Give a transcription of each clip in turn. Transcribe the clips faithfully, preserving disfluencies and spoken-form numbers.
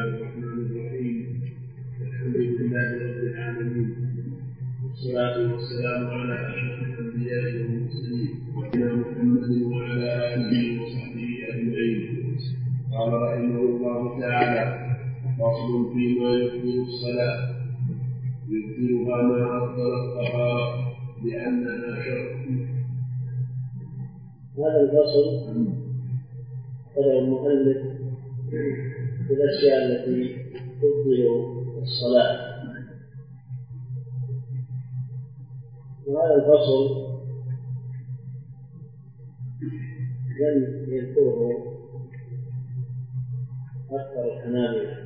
الرحمن الرحيم. الحمد لله رب العالمين، والصلاة والسلام على أشرف الأنبياء والمرسلين سيدنا محمد وعلى آله وصحبه أجمعين. قال رحمه الله تعالى: فصل فيما يبطل الصلاة. يبطلها ما أفضل الطهارة لأنها شرط. هذا الفصل قدر المؤلف في الأشياء التي تبطل الصلاة. وهذا الفصل لم يذكره أكثر الحنابلة،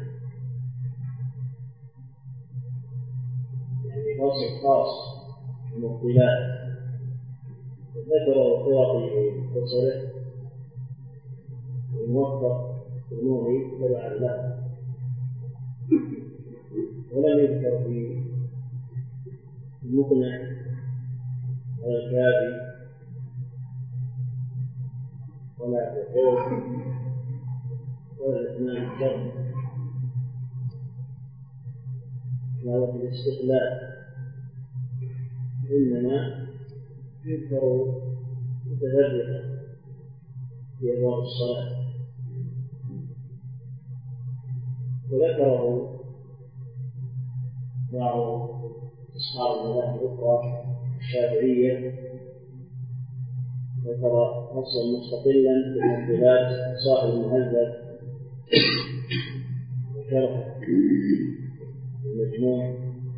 يعني فصل خاص بالمبطلات ذكره الطواطي في فصله والموفق النوري تبعا له، ولم يذكر في المقنع ولا الكافي ولا في القول ولا الاثنان الشر ولا في الاستقلال، إنما يذكر متفرقا في أبواب الصلاة. وذكره بعض أصحاب المذاهب الأخرى الشافعية، ذكر فصلا مستقلا في المبطلات صاحب المهذب وشرح المجموع،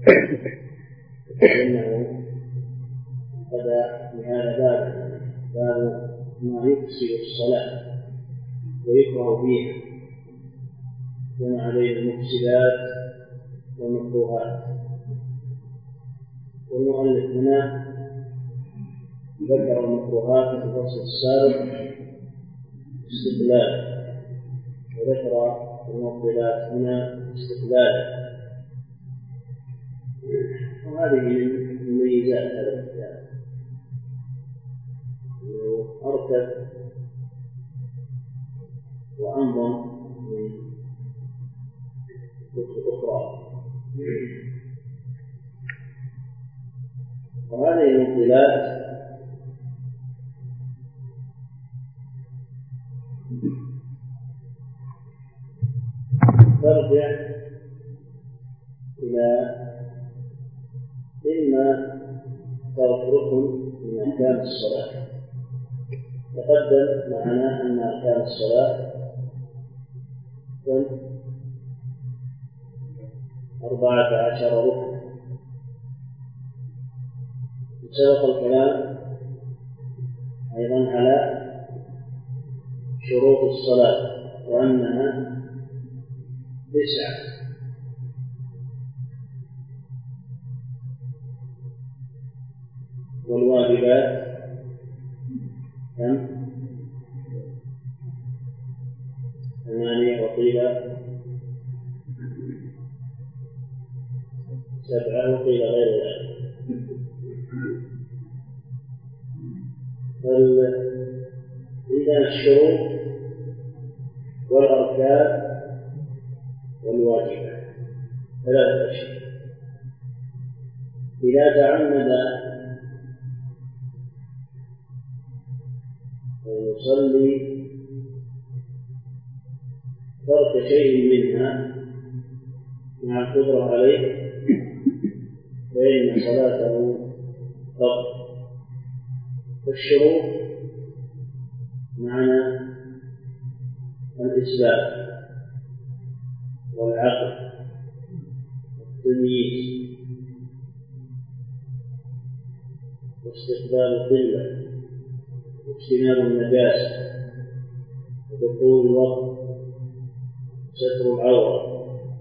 فإنه بدأ بهذا باب باب ما يفسد الصلاة ويكره فيها، جمع بين المفسدات والمكروهات. والمؤلف هنا ذكر المكروهات في الفصل السابق استقلال، وذكر المبطلات هنا استقلال. وهذه من مميزات هذا الكتاب، انه اركب وانظم من كتب اخرى. وهذه المبطلات ترجع إلى إما ترك ركن من أركان الصلاة. تقدم معنا أن أركان الصلاة أربعة عشر ركن. سبق الكلام أيضا على شروط الصلاة وأنها تسعة، والواجبات كم؟ ثمانية، وقيل سبعة، وقيل غير ذلك. إذا الشروط والأركان والواجبات ثلاثة أشياء. إذا تعمد يصلي ترك شيء منها مع القدرة عليه فإن صلاته تبطل. الشروط معنى الإسلام والعقل والتمييز واستقبال القبلة واجتناب النجاسة ودخول الوقت ستر العورة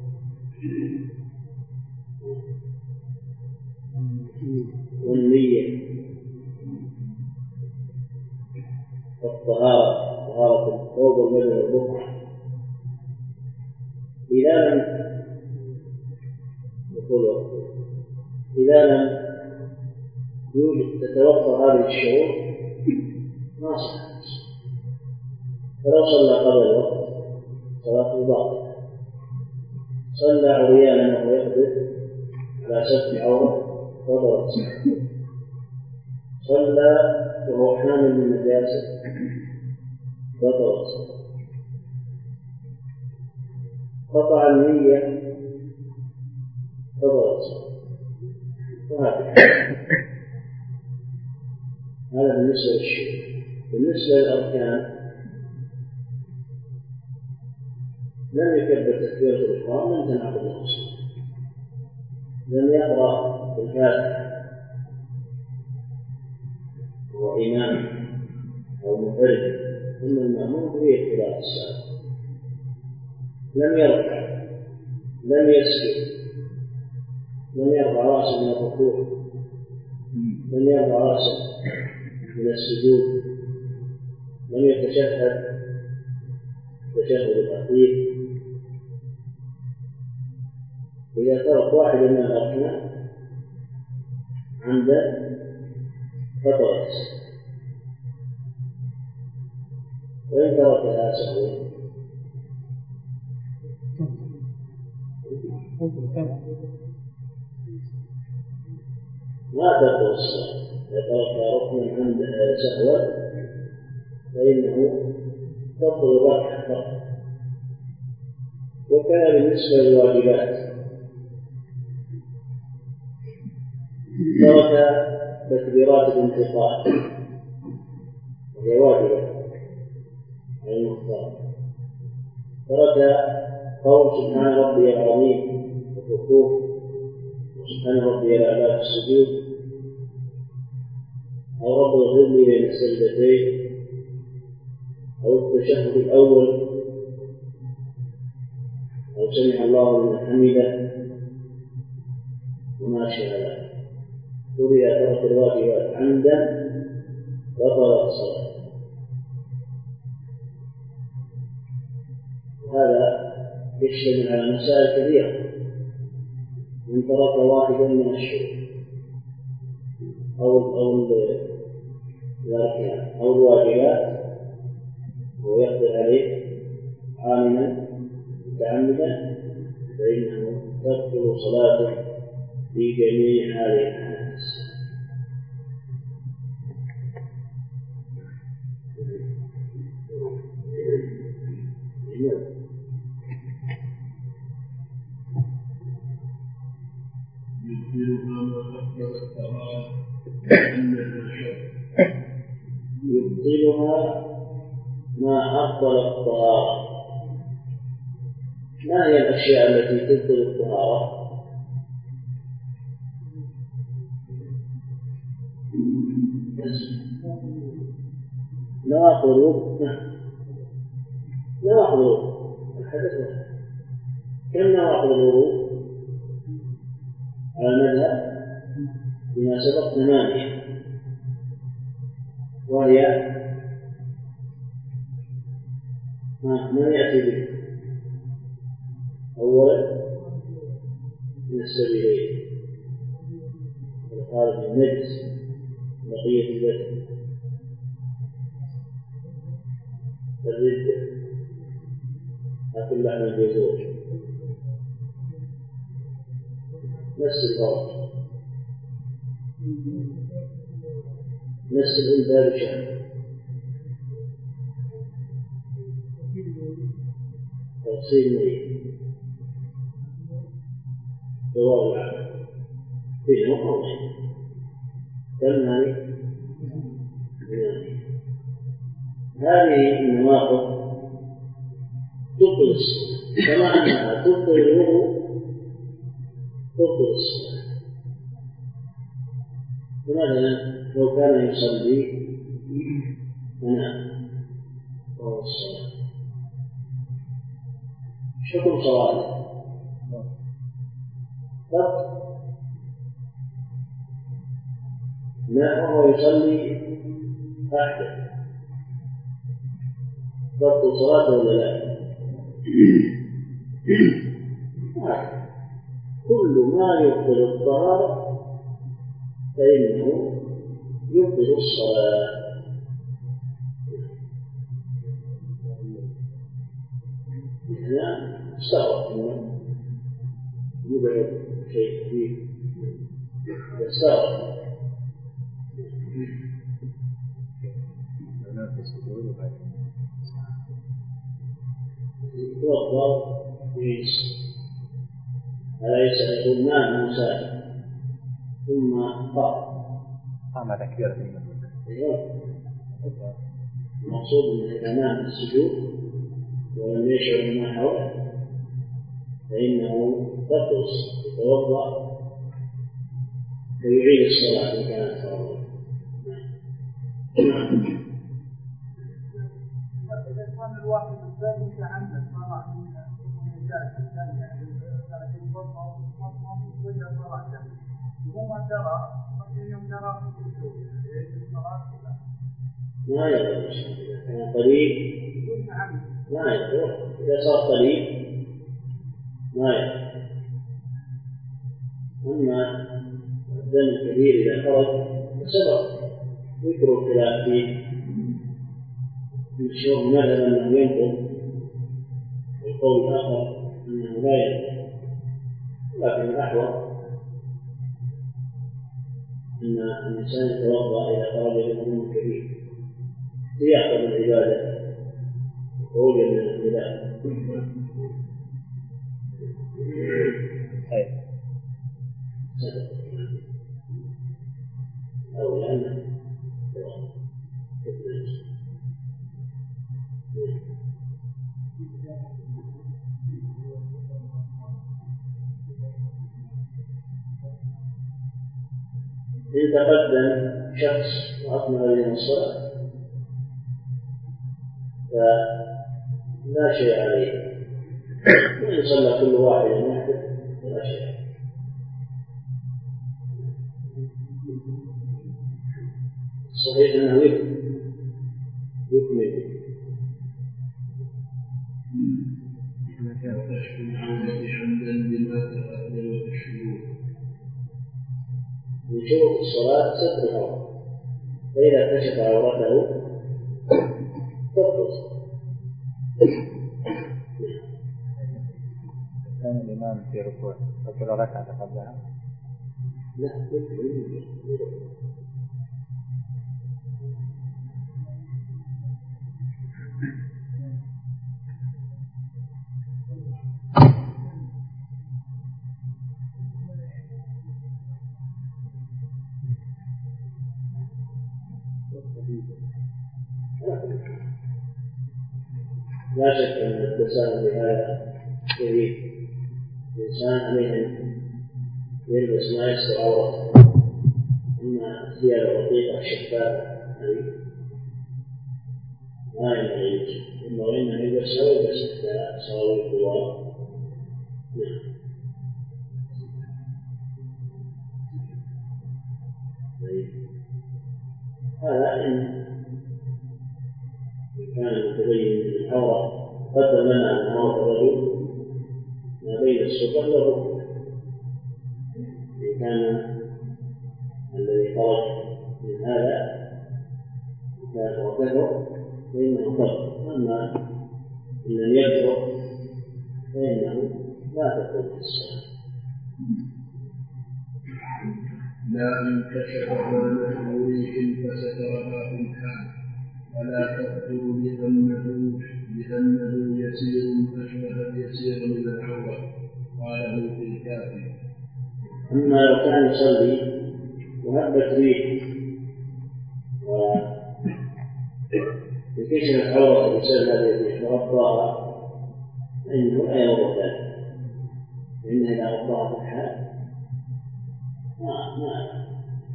والنية والطهارة، طهارة الثوب والبدن والبقعة. إذا لم يقول إذا لم يوجد تتوفر هذه الشروط ما صح. فلو صلى قبل الوقت صلاته باطلة، صلى عريانا وهو يقدر على ستر عورة بطلت صلاته. صلى وهو حامل من نجاسة بطلت صلاته. قطع النية بطلت صلاته. وهكذا. هذا بالنسبة للشيء. بالنسبة للأركان لم يكبر تكبيرة الإحرام لم تنعقد له الصلاة. لم يقرأ بالفاتحة هو إمام أو منفرد ثم المأموم به اختلاف الصلاة. لم يركع لم يسجد لم يرفع رأسه من الركوع لم يرفع رأسه من السجود لم يتشهد تشهد الأخير. إذا ترك واحد من الأركان عمدا بطلت، وإن تركها سهوا ما تبطل الصلاة. إذا ترك ركنا عند سهوا فإنه تبطل الركعة فقط. وكان بالنسبة للواجبات ترك تكبيرات الانتقال وهي واجبة على المختار. ترك قول سبحان ربي العظيم في الركوع وسبحان ربي الأعلى في السجود، أو رب اغفر لي بين السجدتين، أو التشهد الأول، أو سمع الله لمن حمده وما شاء ذلك. وإذا ترك الواجبات عمدا بطلت الصلاة. وهذا يشتمل على مسائل كثيرة. من ترك واحدا من الشروط أو أو الأركان أو الواجبات ويقدر عليه عالما متعمدا فإنه تبطل صلاته في جميع هذه الحالات. يبطلها ما أفضل الطهارة. ما هي الأشياء التي تبطل الطهارة؟ نواقض الوضوء. نواقض الوضوء الحدث. كم نواقض الوضوء على المذهب؟ بما سبق ثمانية، وهي من يأتي به؟ أولا من السبيلين الخارج من النجس بقية الجسد، الردة، أكل لحم الجزور، نفس الفرج، نفس الأنثى بشهر، تفصيل مريض، جواب العقل فيه قولين. كم هذه؟ هذه النواقض تبطل الصلاة كما أنها تبطل الوضوء تبطل الصلاة. فمثلا لو كان يصلي ونام وهو الصلاة حكم صلاته فقط ما هو يصلي أحدث تبطل صلاته ولا لا؟ كل ما يبطل الطهارة فإنه يبطل الصلاة. هنا استغرق منه له شيء خفيف يستغرب. يتوضأ ويجلس أليس يقول نام مساجد ثم قام قام تكبيرة أيوه المقصود أنه إذا نام في السجود ولم يشعر ما حوله فإنه تقص يتوضأ ويعيد الصلاة إن كانت فرضا. إذا كان الواحد الثاني يتعمد صلاة وما ترى فإنهم ترى في الصلاة ما يقدر كان قريب ما يقدر إذا صار قريب ما يقدر. أما الدم الكبير إذا خرج فسبق يذكر الخلاف فيه الشيخ مثلا أنه ينقض والقول الآخر أنه لا ينقض، لكن الأحوط أن الإنسان يتوضأ إذا خرج من كبير سياق العبادة وخروجا من الخلاف. أو لأنه إن تقدم شخص وأكمل عليه الصلاة فلا شيء عليه، وإن صلى كل واحد وحده فلا شيء عليه. صحيح أنه يكمل وكشف العورة عمدا بما تقدم في الشروط. من شروط الصلاة ستر العورة، فإذا كشف عورته تبطل. كان الإمام في ركوع فكل ركعة قبلها لا يكمل. لا شك أن التساهل بهذا كبير. الإنسان عليه أن يلبس ما يستر عورته، إما ثياب رقيقة شفافة ما ينبغي، إما وإنما يلبس ويلبس حتى سراويل طوال. نعم. هذا إن كان متبين من العورة قدر لنا أن عورة الرجل ما بين السفر والركبة، إن كان الذي خرج من هذا وكثر فإنه كفر، أما إن لم يكثر فإنه لا تكون في الصلاة. لا إن كشف عن ريح فسترها في الحال فلا تبطل لأنه لأنه يسير أشبه اليسير من العورة، قاله في الكافي. أما لو كان يصلي وهبت ريح ويكشف عورته بسبب هذه الريح وغطاها فإنه لا يضر ذلك، لأنه إذا غطاها في الحال ما ما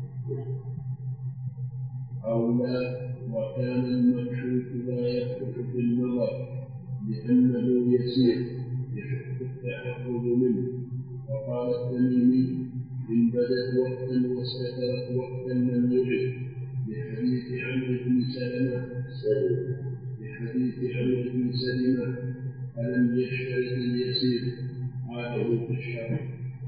أو لا وكان المكشوف لا يخرج في النظر لأنه يسير يشق التحفظ منه. وقال التميمي إن بدت وقتا واستترت وقتا لم يجد، لحديث عمرو بن سلمة لحديث عمرو بن سلمة ألم يشترط اليسير قاله في الشرع.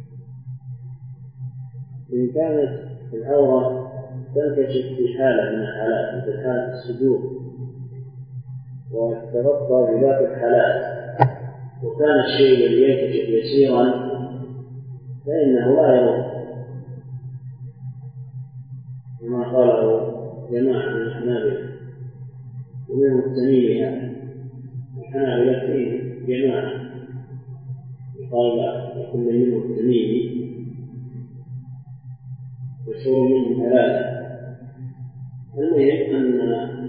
إن كانت العورة تنكشف في حالة من الحالات مثل حالة السجود وتغطى بذات الحالات، وكان الشيء الذي ينكشف يسيرا فإنه لا يضر، كما قاله جماعة من الحنابلة ومنهم التميمي. هذا الحنابلة فيهم جماعة قال يكون منهم التميمي مشهور منهم ثلاثة. المهم أن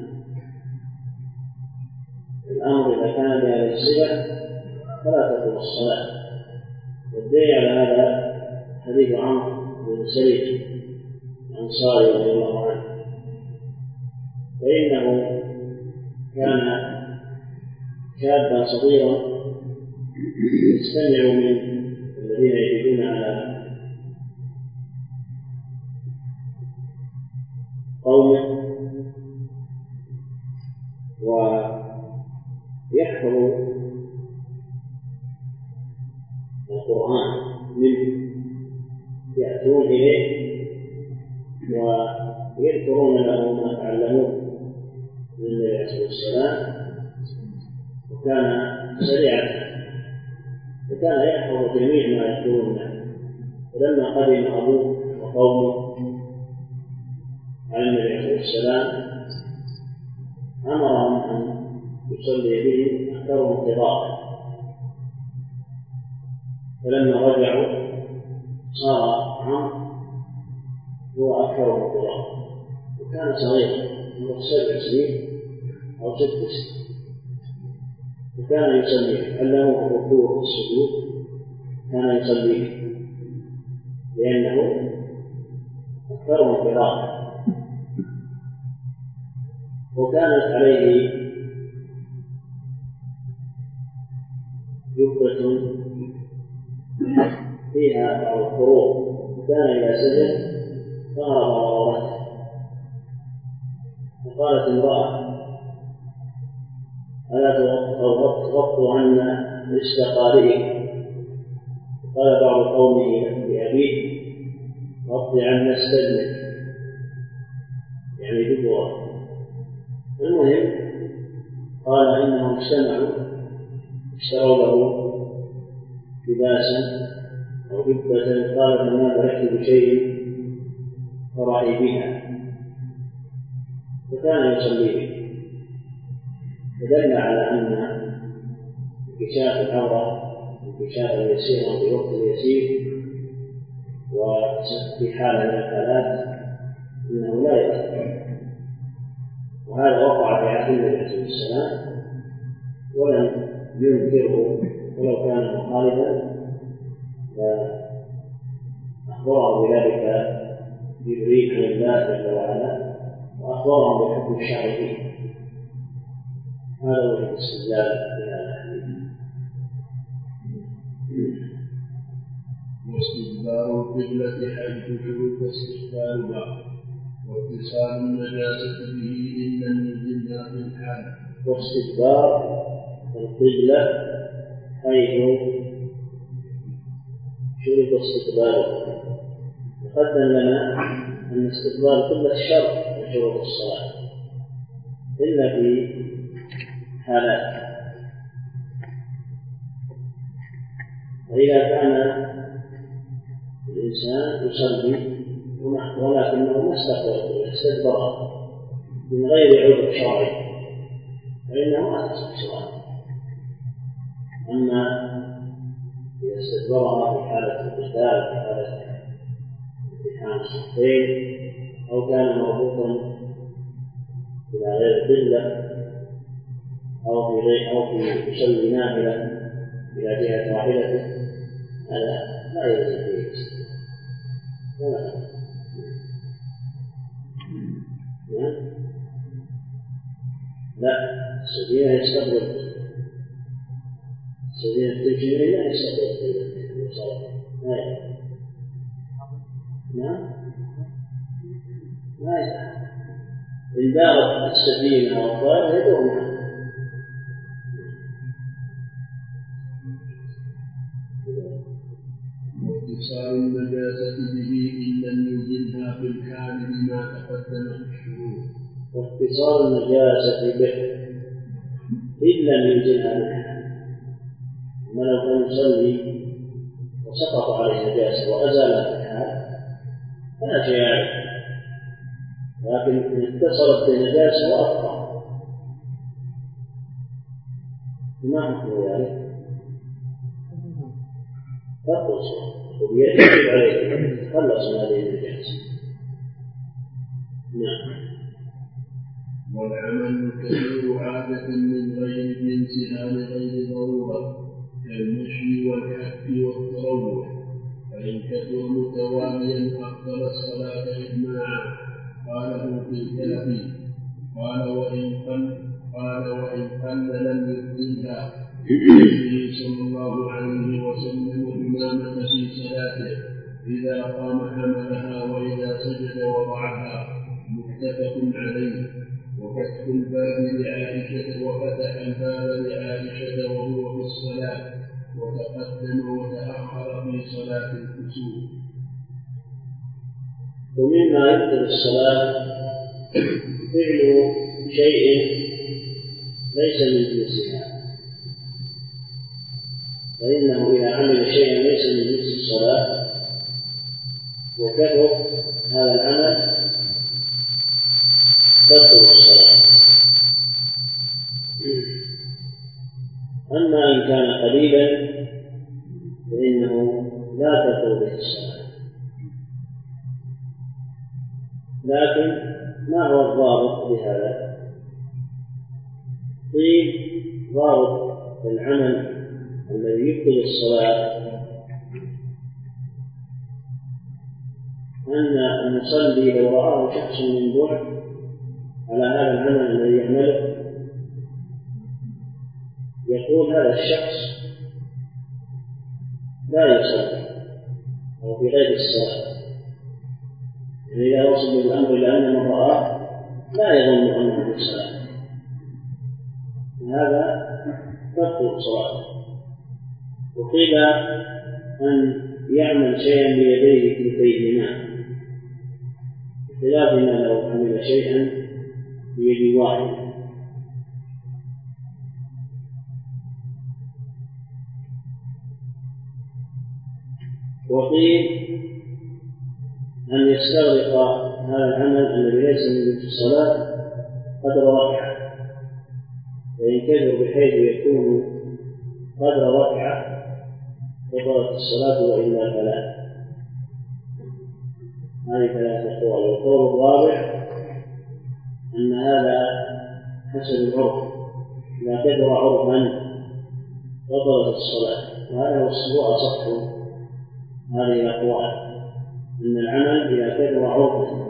الأمر إذا كان بهذه الصفة فلا تقوم الصلاة. والدليل على هذا حديث عمرو بن سعيد الأنصاري رضي الله عنه، فإنه كان شابا صغيرا يستمع من الذين يجدون على قومه ويحفظ القرآن منه، يأتون إليه ويذكرون له ما تعلموه من النبي عليه الصلاة والسلام، وكان سريعا فكان يحفظ جميع ما يذكرون له. فلما قدم أبوه وقومه على النبي عليه الصلاة والسلام أمرهم أن يصلي بهم أكثرهم قراءة، فلما رجعوا صار عمرو هو أكثرهم قراءة، وكان صغيرا عمره سبع سنين أو ست سنين، وكان يصلي علمه الركوع والسجود، كان يصلي لأنه أكثرهم قراءة. وكانت عليه جبة فيها بعض الخروج، وكان إذا سجد ظهر ضرورته. فقالت امرأة ألا تغطوا عنا رزق قارئك؟ قال بعض قومه لأبيه غط عنا استدنك، يعني دبرا. المهم قال إنهم اجتمعوا اشتروا له لباسا أو جبة، قال فما بلغت بشيء فرحي بها، فكان يصلي به. فدل على أن انكشاف العورة انكشافا يسيرا في وقت يسير وفي حالة من الحالات إنه لا يؤثر. وهذا وقع في عهد النبي عليه السلام ولم ينكره، ولو كان مخالفا فأخبره بذلك جبريل عن الله جل وعلا وأخبرهم بحكم الشرع فيه. هذا هو الاستدلال بهذا الحديث. واستدبار القبلة حيث شرط استقبالها واتصال النجاسة به إن لم يزلها في الحال. واستدبار القبلة حيث شرط استقبالها. تقدم لنا أن استقبال القبلة شرط من شروط الصلاة إلا في حالات. وإذا كان الإنسان يصلي ولكنه ما استقبل استدبر من غير عذر شرعي فإنه ما تصح صلاته. أما إذا استدبرها في حالة القتال في حالة امتحان الصفين أو كان مربوطا إلى غير القبلة أو في غير أو في يصلي نافلة إلى جهة راحلته، هذا لا يلزم فيه ولا لا. السفينة يستقبل السفينة تمشي لا يستقبل لا نعم لا إن دارت السفينة أو الطائرة يدور معه. واتصال النجاسة به إن لم يزلها في الحال بما تقدم في الشروط. واتصال النجاسة به إن لم يزلها في الحال. أما لو كان يصلي وسقط عليه نجاسة وأزالها في الحال فلا شيء عليه، لكن إن اتصلت بنجاسة وأبقى ما حكم ذلك؟ تقص ويجب عليه أن يتخلص من هذه النجاسة. نعم. والعمل الكثير عادة من غير جنسها لغير ضرورة كالمشي والحك والتروح، فإن كثر متواليا أفضل الصلاة إجماعا. قاله في الكافي. قال وإن قل قال وإن قل لم يبطلها. النبي صلى الله عليه وسلم إمامة في صلاته، إذا قام حملها وإذا سجد وضعها، متفق عليه. وفتح الباب لعائشة وفتح الباب لعائشة وهو في الصلاة، وتقدم وتأخر في صلاة الكسوف. ومما يبطل الصلاة فعل شيء ليس من جنسها، فإنه إذا عمل شيئا ليس من جنس الصلاة وكثر هذا العمل تبطل الصلاة. أما إن كان قليلا فإنه لا تبطل به الصلاة. لكن ما هو الضابط بهذا؟ قيل ضابط العمل الذي يبطل الصلاة أن المصلي لو رآه شخص من بعد على هذا العمل الذي يعمله يقول هذا الشخص لا يصلي أو في غير الصلاة. يعني إذا وصل الأمر إلى أن من رآه لا يظن أنه في الصلاة، هذا تبطل الصلاة. وقيل أن يعمل شيئا بيديه كلتيهما، بخلاف ما لو عمل شيئا بيد واحد. وقيل أن يستغرق هذا العمل الذي ليس من جنس الصلاة قدر ركعة، فإن كثر بحيث يكون قدر ركعة بطلت الصلاة وإلا فلا. هذه ثلاثة أقوال. والقول الرابع أن هذا حسب العرف، إذا كثر عرفا بطلت الصلاة، وهذا هو أصح هذه الأقوال، أن العمل إذا كثر عرفا،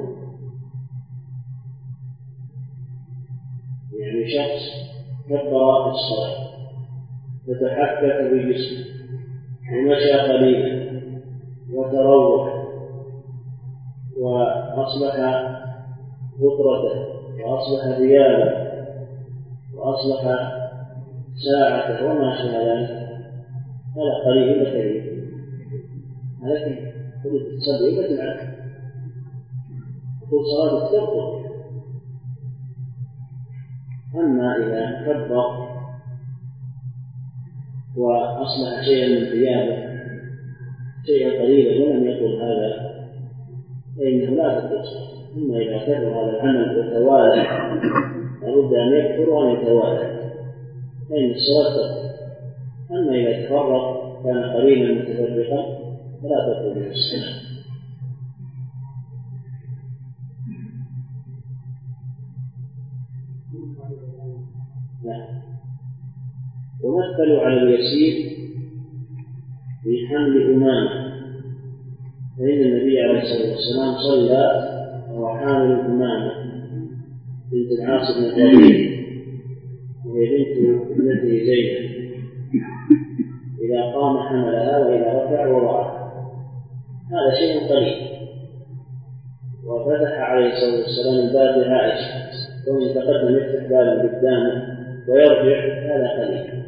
يعني شخص كبر الصلاة فتحكك بجسمه ومشى قليلا وتروح وأصبح غطرته وأصبح ثيابه وأصبح ساعته وما شابه ذلك، هذا قليل إلا كثير، لكن قلت السبع إلا بالعكس، قلت صلاة التوقف. أما إذا كبر وأصبح شيئا من ثيابه شيئا قليلا ولم يقل هذا فإنه لا تتصل. أما إذا كثر هذا العمل وتوالى لابد أن يكثر وأن يتوالى فإن الصلاة تقل. أما إذا تفرق كان قليلا متفرقا فلا تقل به الصلاة. ومثلوا على اليسير في حمل أمامة، فإن النبي عليه الصلاة والسلام صلى وهو حامل أمامة بنت العاص بن الربيع وهي بنت ابنته زينب، إذا قام حملها وإذا رفع وضعها، هذا شيء قليل. وفتح عليه الصلاة والسلام الباب لعائشة ومن يتقدم يفتح بابا قدامه ويرجع، هذا قليل.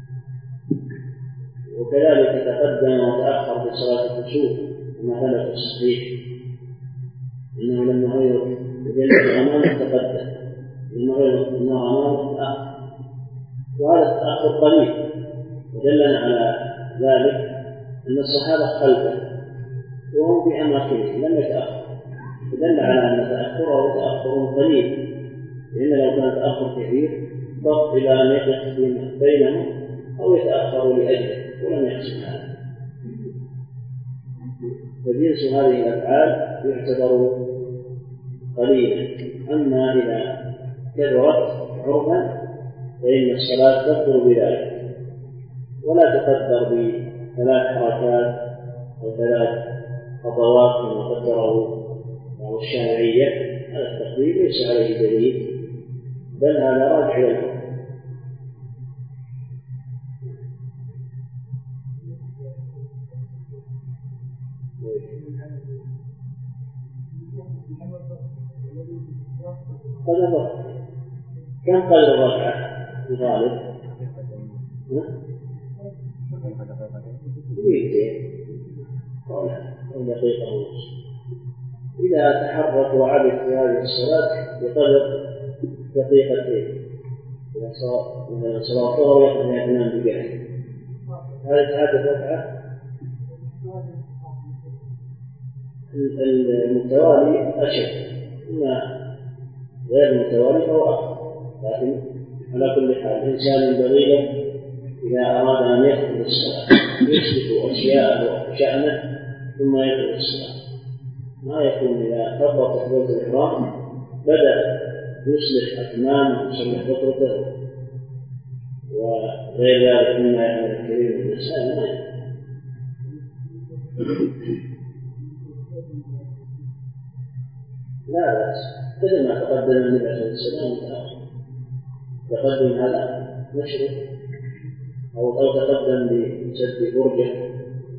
وكذلك تقدم وتأخر في صلاة الكسوف كما ثبت الصحيح، إنه لما غير يجلس أمامه تقدم، لما غير أمامه تأخر، وهذا التأخر قليل. ودلنا على ذلك أن الصحابة خلفه وهم في أماكنهم لم يتأخروا، دل على أن تأخره تأخر قليل، لأن لو كان تأخر كثير ضغط إلى أن يقف بينهم أو يتأخروا لأجله ولم يحصل هذا. فجنس هذه الأفعال يعتبر قليلا، أما إذا كثرت عرفا فإن الصلاة تقدر بذلك ولا تقدر بثلاث حركات أو ثلاث خطوات كما قدره الشافعية. هذا التقدير ليس عليه دليل، بل هذا راجع له. قدر كم قدر الركعة الغالب؟ دقيقتين أو دقيقة ونصف. إذا تحرك وعبث في هذه الصلاة بقدر دقيقتين، إذا صلاة الظهر يأخذ اثنان دقائق، هذه تعادل ركعة. المتوالي أشد، إما غير المتوالي فهو أقل، لكن على كل حال الإنسان ينبغي له إذا أراد أن يدخل الصلاة يسلك أشياء وشأنه ثم يدخل الصلاة، ما يكون إذا فرط تكبيرة الإحرام بدأ يصلح أكمامه ويصلح بطرته وغير ذلك مما يعمل الكثير من الإنسان ما لا بأس. كل ما تقدم النبي عليه الصلاة والسلام تقدم هذا مشروع أو أو تقدم بسد برجة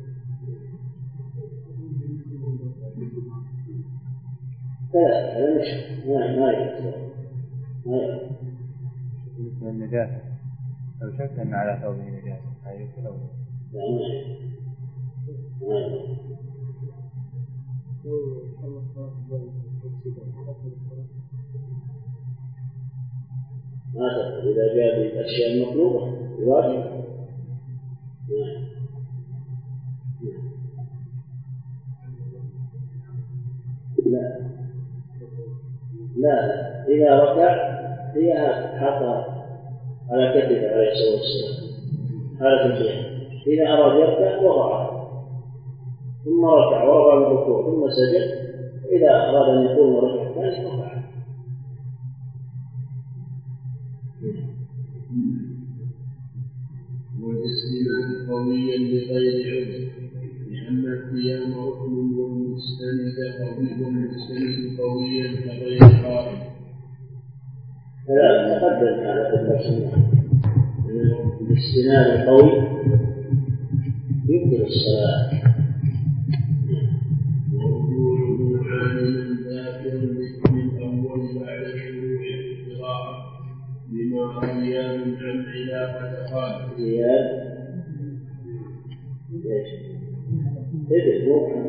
لا هذا مشروع ما ما يكتب ما يكتب. مثل النجاسة لو شك أن على ثوبه نجاسة هاي يكتب لا ما يكتب. ما تقول إذا جاء بالأشياء المطلوبة الواجب. لا لا إذا ركع هي حط على كتفه عليه الصلاة والسلام حالة القيام. إذا أراد يركع وضعه ثم ركع ورفع من الركوع ثم سجد، إذا أراد أن يقوم وركع ثاني رفع. والاستناد قويا بغير عذر، لأن القيام ركن والمستند قوي والمستند قويا كغير قائم. هذا تقدم على التفصيل أن الاستناد القوي يبطل الصلاة. ورجوعه عاملا ذاكرا للاسم الأول بعد شروع القراءة لما روي من عن علاقة قال زياد ليش؟ إذا الروح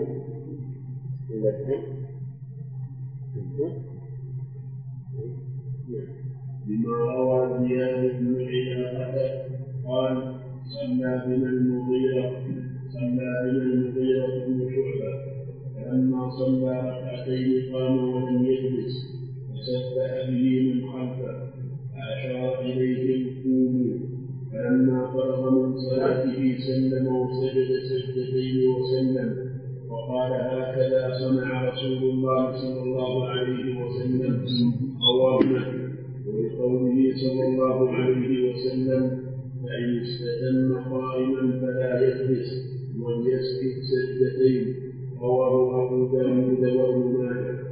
لما روى زياد بن علاقة قال صلى بنا المغيرة صلى بنا المغيرة بن شعبة فلما صلى ركعتين قام ولم يجلس وسبح به من خلفه فأشار إليهم قوموا، فلما فرغ من صلاته سلم وسجد سجدتين وسلم وقال هكذا صنع رسول الله صلى الله عليه وسلم قواما. ولقوله صلى الله عليه وسلم فإن استتم قائما فلا يجلس وليسجد سجدتين، رواه أبو داود وابن ماجه.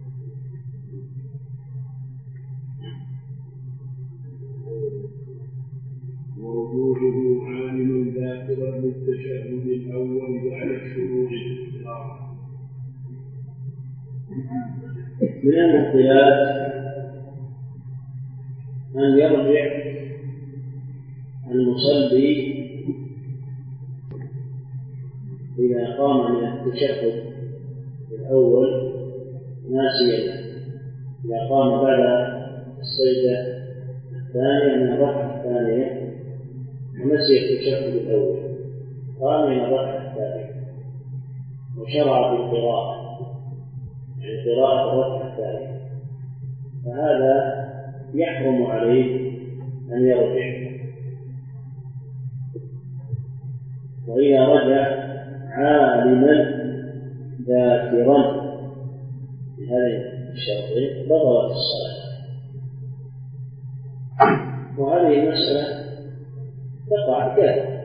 ورجوعه عالما ذاكرا للتشهد الأول بعد الشروع في القراءة. من الاختلاف أن يرجع المصلي إذا قام من التشهد الأول ناسيا، إذا قام بعد السجدة الثانية من الركعة الثانية ونسي التشهد الأول قام من الركعة الثالثة وشرع في القراءة، يعني قراءة الركعة الثالثة، فهذا يحرم عليه أن يرجع. وإذا رجع عالما ذاكرا بهذه الشرطين بطلت الصلاة. وهذه المسألة تقع كذا،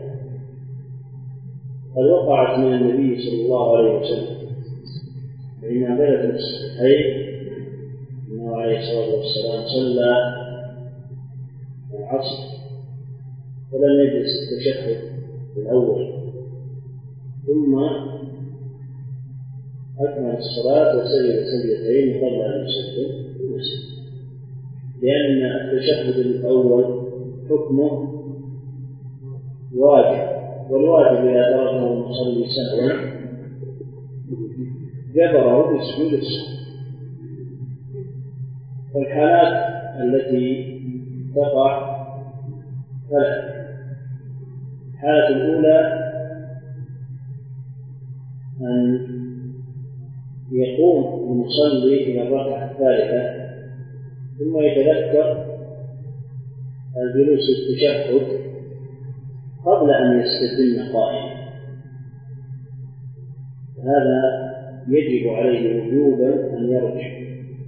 قد وقعت من النبي صلى الله عليه وسلم فإنها بلغت الصحيحين أنه عليه الصلاة والسلام صلى العصر ولم يجلس التشهد الأول، ثم أكمل الصلاة وسجد سجدتين قبل أن يسلم في المسجد، لأن التشهد الأول حكمه واجب، والواجب إذا تركه المصلي سهوا جبره بسجود السهو. والحالات التي تقع ثلاث: الحالة الأولى أن يقوم المصلي إلى الركعة الثالثة ثم يتذكر الجلوس التشهد قبل أن يستتم قائما، هذا يجب عليه وجوبا أن يرجع.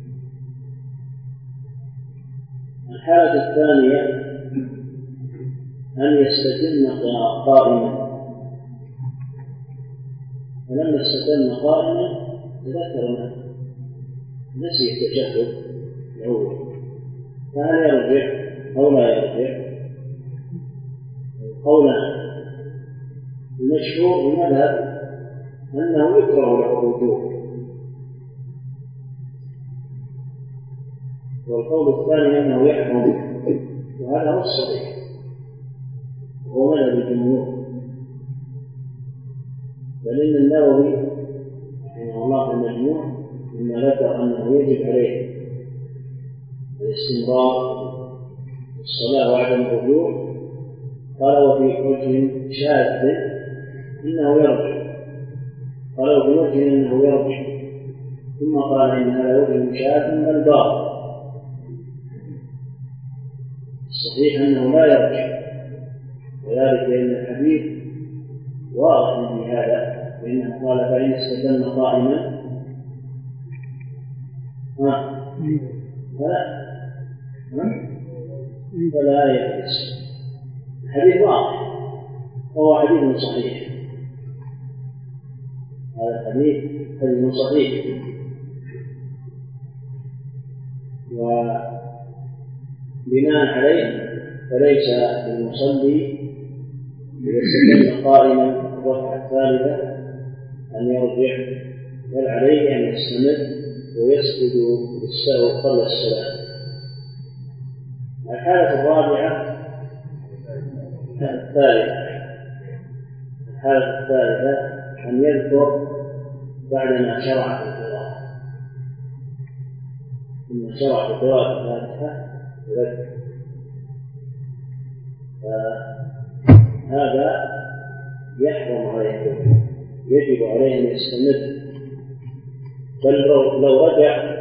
الحالة الثانية أن يستتم قائما، فلما استتم قائما تذكر نسي التشهد الأول، فهل يرجع أو لا يرجع؟ قولان: المشهور في المذهب أنه يكره له الرجوع، والقول الثاني أنه يحرم، وهذا هو الصحيح وهو مذهب الجمهور. بل إن النووي رحمه الله في المجموع مما ذكر أنه يجب عليه الاستمرار في الصلاة وعدم الرجوع، قال وفي وجه شاذ إنه يرجع، قال وفي وجه إنه يرجع، ثم قال إن هذا وجه شاذ بل باطل. الصحيح أنه لا يرجع، وذلك لأن الحديث واضح في هذا، لأنه قال فإن استتم قائما ها فلا فلا يجلس. الحديث واضح وهو حديث صحيح، هذا الحديث حديث صحيح. وبناء عليه فليس للمصلي إذا استتم قائما الركعة الثالثة أن يرجع، بل عليه أن يستمر ويسجد للسهو قبل السلام. الحالة الرابعة الثالثة الحالة الثالثة أن يذكر بعدما شرع في القراءة، ثم شرع في قراءة الفاتحة يذكر، فهذا يحرم عليه، يجب عليه أن يستمر، بل لو رجع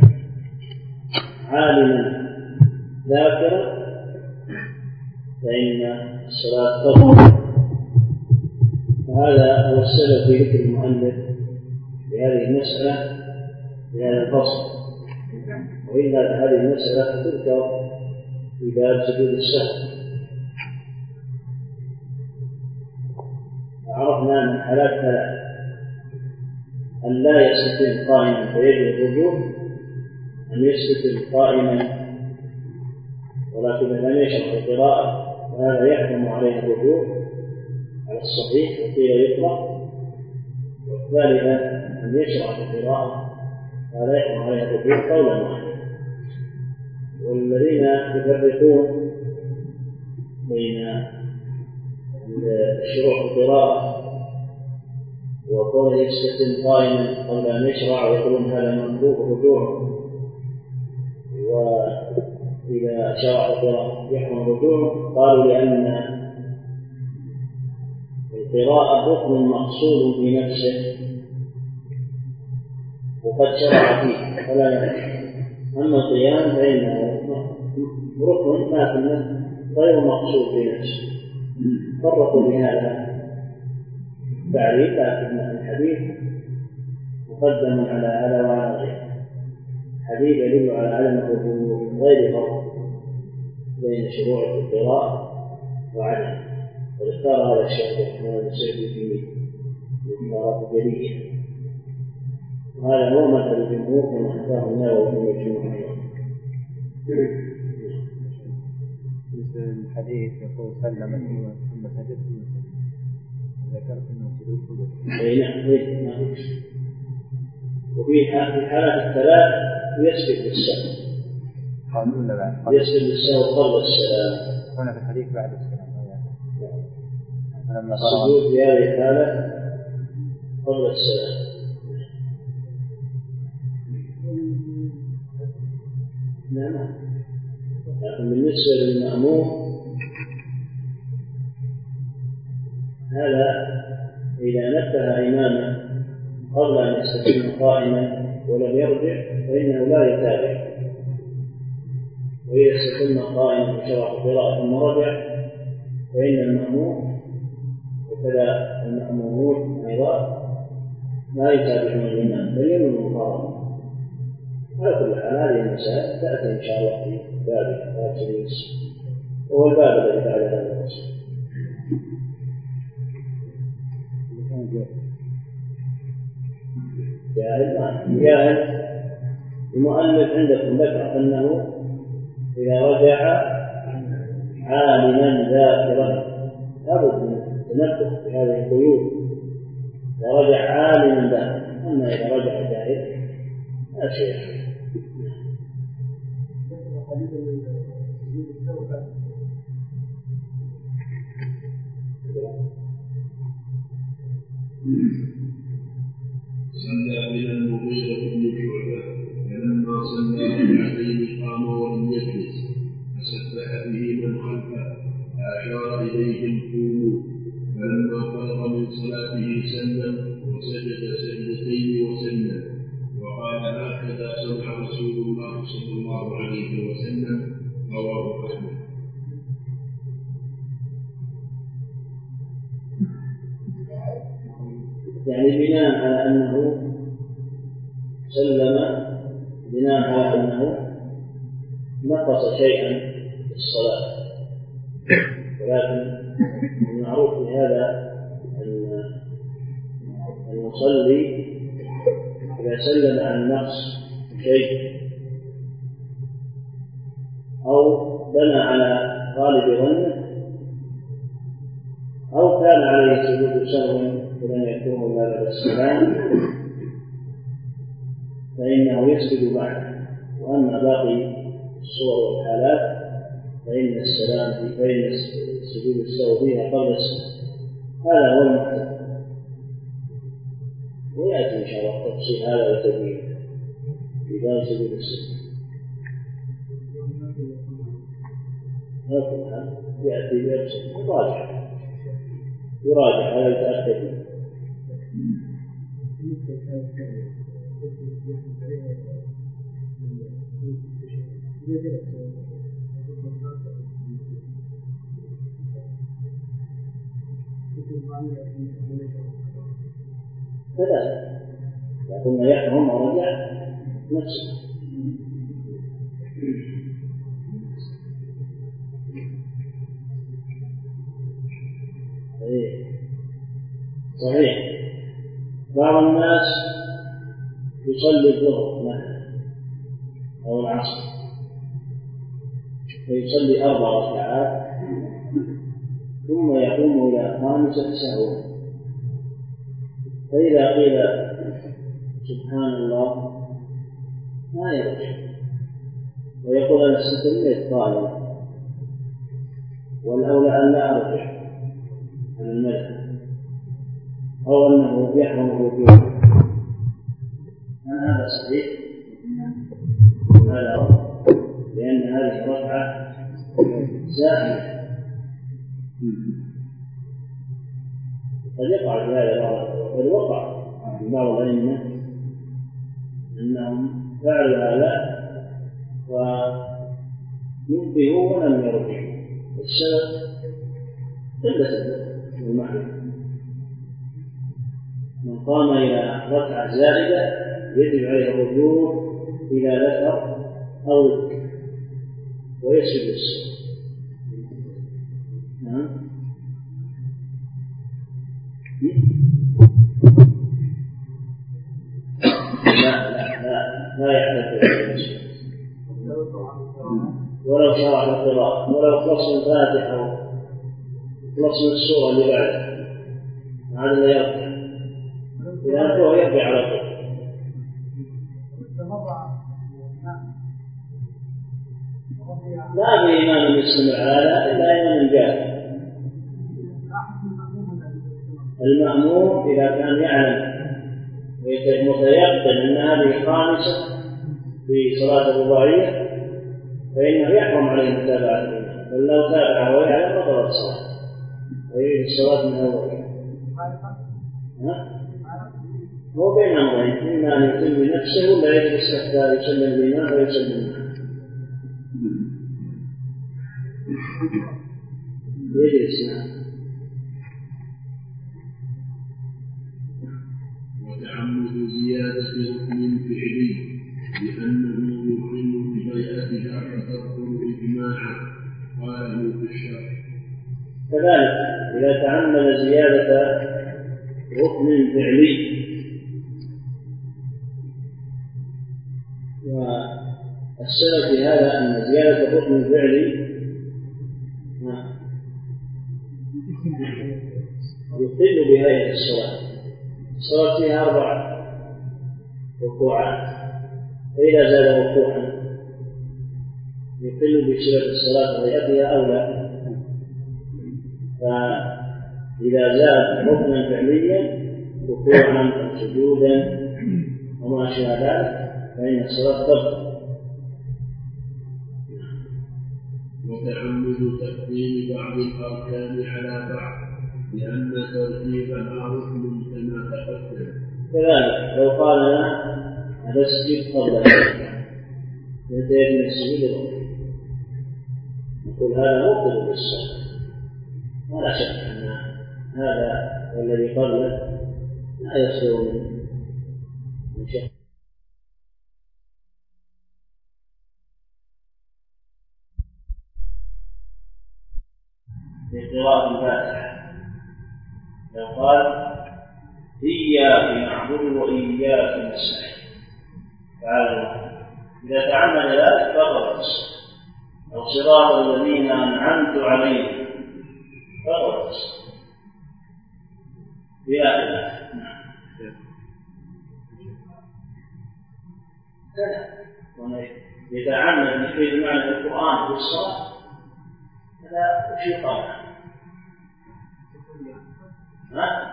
عالما ذاكرا فإن الصلاة تبطل. وهذا هو السبب في ذكر المؤلف بهذه المسألة بهذا الفصل، وإلا هذه المسألة تذكر في باب سجود السهو. عرفنا من حالات ثلاث: أن لا يستتم قائما فيجب الرجوع، أن يستتم قائما ولكن لم يشرع القراءة وهذا يحرم عليه الرجوع على الصحيح وقيل يكره، والثالثة أن يشرع القراءة وهذا يحرم عليه الرجوع قولا واحدا. والذين يفرقون بين الشروع في القراءة وقول يستتم قائما قبل أن يشرع ويقولون هذا مندوب رجوع، وإذا شرع القراءة يحرم الرجوع، قالوا لأن القراءة ركن مقصود في نفسه وقد شرع فيه فلا يحتاج. أما القيام فإنه ركن لكنه غير مقصود في نفسه. فرقوا بهذا التعريف، لكن الحديث مقدم على هذا وعلى غيره. حديث يدل على عدم الركوع غير فرق بين شروع القراءة وعدم، واختار هذا الشيخ الرحمن بن سعيد في اختيارات جلية، وهذا هو مذهب الجمهور كما حكاه النووي في مجموع الحديث يقول سلم ثم سجد ثم سجد، ذكرت انه سجود كله. اي نعم ما فيش. وفي حالات الثلاث يسجد للسهو. قبل ولا بعد؟ يسجد للسهو قبل السلام. هنا في الحديث بعد السلام. السجود في هذه الحالة قبل السلام. نعم. لكن بالنسبة للمأموم هذا إذا نبه إمامه قبل أن يستقيم قائما ولم يرجع فإنه لا يتابع، وإذا استقيم قائما وشرع قراءة ثم رجع فإن المأموم وكذا المأمومون أيضا لا يتابعون الإمام بل ينوي المقارنة. على كل حال هذه المسائل تأتي إن شاء الله في باب التمييز، وهو الباب الذي بعد هذا الفصل. جاهل جاهل المؤلف عندكم ذكر أنه إذا رجع عالما ذاكرا لابد من التنبه بهذه القيود. إذا رجع عالما ذاكرا، أما إذا رجع جاهل لا شيء. صلى بنا المغيرة بن شعبة فلما صلى ركعتين قام ولم يجلس فسبح به من خلفه فأشار إليهم قوموا، فلما فرغ من صلاته سلم وسجد سجدتين وسلم وقال هكذا صنع رسول الله صلى الله عليه وسلم. رواه أحمد. يعني بناء على أنه سلم، بناء على أنه نقص شيئا في الصلاة، ولكن المعروف في هذا أن المصلي إذا سلم عن نقص شيء أو بنى على غالب ظنه أو كان عليه سجود سهو ولم يكون بعد السلام فإنه يسجد بعده. وأما باقي الصور والحالات فإن السلام فإن سجود السهو فيها قبل السلام. هذا هو المعتبر، ويأتي إن شاء الله تفصيل هذا وتبيين في باب سجود السهو. هكذا يأتي بأبسط يراجع يراجع هذا يتأكد. كذلك لكن يحرم ورجع نفسه. صحيح. بعض الناس يصلي الظهر مثلا أو العصر فيصلي أربع ركعات ثم يقوم إلى خامسة سهوا، فإذا قيل سبحان الله ما يرجع ويقول أنا استمرت قائما، والأولى أن لا أرجع عن المذهب أو أنه يحرم الركوع. هذا صحيح هذا هو، لأن هذه الركعة زائدة قد يقع في هذا بعض وقد وقع في بعض الأئمة أنهم فعلوا هذا وينبهوا ولم يرجعوا. السبب قلة المعرفة. من قام إلى ركعة زائدة يجب عليه الرجوع إلى ذكر أو ذكر ويسجد السجود. نعم. لا لا لا لا يحتاج ولو شرح القراءة ولو خلص من الفاتحة وخلص من السورة اللي بعدها هذا لا يرجع. إذا هو يرجع على طول. لا بإمام يستمع على إلا إمام جاهل. المأموم إذا كان يعلم ويتيقن أن هذه خامسة في صلاة الرباعية فإنه يحرم عليه متابعة الإمام، بل لو تابعه ويعلم بطلت الصلاة ويعيد الصلاة من أولها. هو بين أمرين، إما أن يتم بنفسه ولا يجلس حتى يسلم الإمام ويسلم معه. يجلس معه. وتعمد زيادة ركن فعلي لأنه يقل ببيعة شرع تذكر إجماعا قاله في الشرع. كذلك إذا تعمد زيادة ركن فعلي والسبب في هذا أن زيادة الركن الفعلي يقل بهيئة الصلاة. الصلاة فيها أربع ركوعات، فإذا زاد ركوعا يقل بصفة الصلاة وهيئتها أو لا. فإذا زاد ركنا فعليا ركوعا أو سجودا وما شابه ذلك فإن الصلاة تبطل. وتعمد تقديم بعض الأركان على بعض لأن ترتيبها ركن كما تقدم. كذلك لو قال لنا هذا السجود قبل الركعة ينتهي من السجود نقول هذا مبطل بالصلاة، ولا شك أن هذا والذي قبله لا يصير من شك. في قراءة الفاتحة لو قال إياك نعبد وإياك نستعين تعالوا إذا تعمد ذلك بطلت الصلاة. أو صراط الذين أنعمت عليهم بطلت الصلاة في آخر الآية. كذا يتعمد بكل معنى القرآن في الصلاة هذا شيء طبعا. ها؟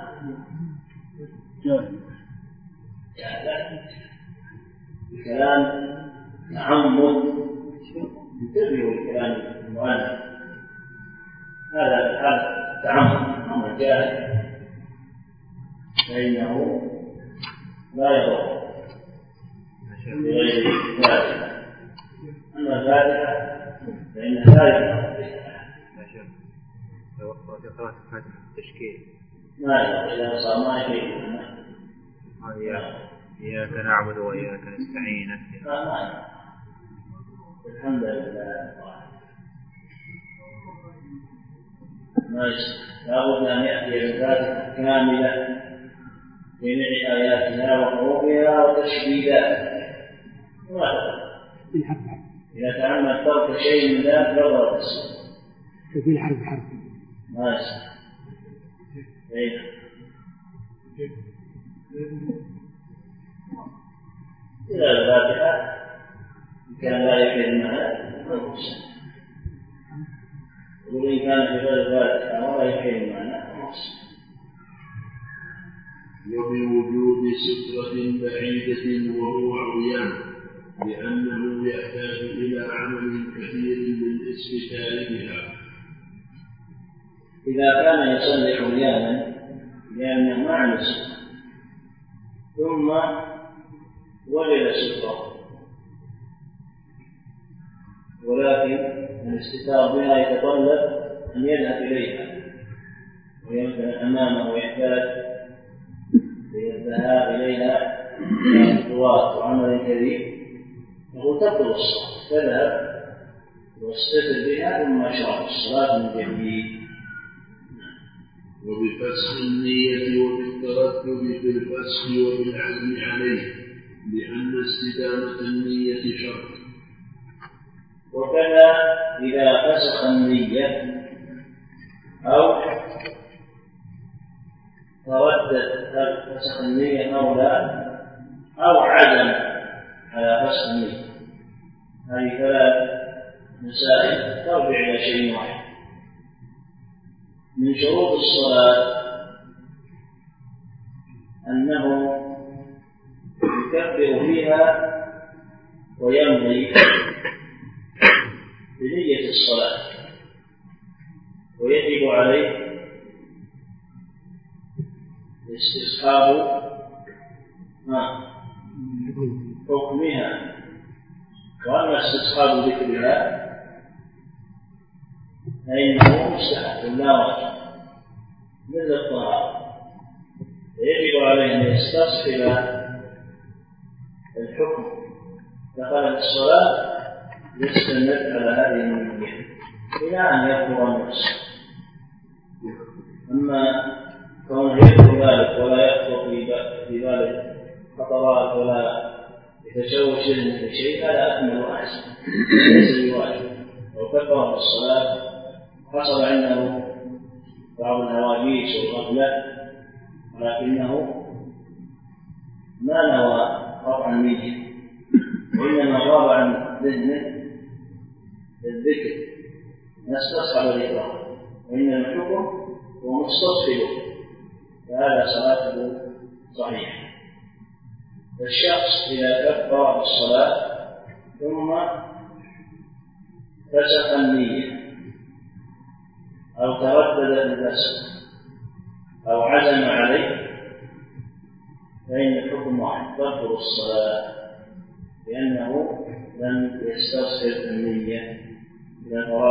جاهل بكلام تعمد يتبع الكلام المؤلف هذا الحال تعمد أمر جاهل فإنه لا يضر بغير ذلك. أما الفاتحة فإنها لا يضر بها. لو قرأت الفاتحة التشكيل ما يضر إذا صار ما يفيد. إياك نعبد وإياك نستعين. الحمد لله. لابد أن يأتي الفاتحة كاملة جميع آياتها وحروفها وتشديداتها. إذا تعمد ترك شيء من ذلك بطلت الصلاة. تبين حرف حرف. ما يصح. إلى الفاتحة كان لا يكفي معنا وإن كان في غير الفاتحة ولا يكفي معنا. وبوجود سترة بعيدة وهو عريان لأنه يحتاج إلى عمل كثير للاستتار بها. إذا كان يصلي عريانا لأنه ما عنده ستر، ثم وجد سترة، ولكن الاستتار بها يتطلب أن يذهب إليها ويمكن أمامه ويحتاج للذهاب إليها خطوات وعمل كبير، يقول تبطل الصلاة، تذهب واستتر بها ثم شرع الصلاة من جديد. وبفسخ النية وبالتردد في الفسخ وبالعزم عليه، لأن استدامة النية شرط. وكذا إذا فسخ النية أو تردد هل فسخ النية أو لا، أو عزم على فسخ النية، هذه ثلاث مسائل ترجع إلى شيء واحد. من شروط الصلاة أنه يكبر فيها ويمضي بنية الصلاة، ويجب عليه استصحاب حكمها. وأما استصحاب ذكرها فإنه مستحب لا واجب مثل الطهارة، يجب عليه أن يستصحب الحكم دخل الصلاة يستمر على هذه النية إلى أن يكبر النفس. أما كونه يذكر ذلك ولا يخطر في باله خطرات ولا يتشوش من شيء، هذا أكمل وأحسن، ليس بواجب. لو كبر في الصلاة حصل عنده بعض الهواجيس والغفلة ولكنه ما نوى قطع النية، وإنما غاب عن ذهنه الذكر نستصحب ذكره، وإنما الحكم هو مستصحبه، فهذا صلاته صحيحة. فالشخص إذا كبر في الصلاة ثم فسخ النية أو تردد في الفسخ أو عزم عليه فإن الحكم واحد، تبطل الصلاة، لأنه لم يستصحب النية إذا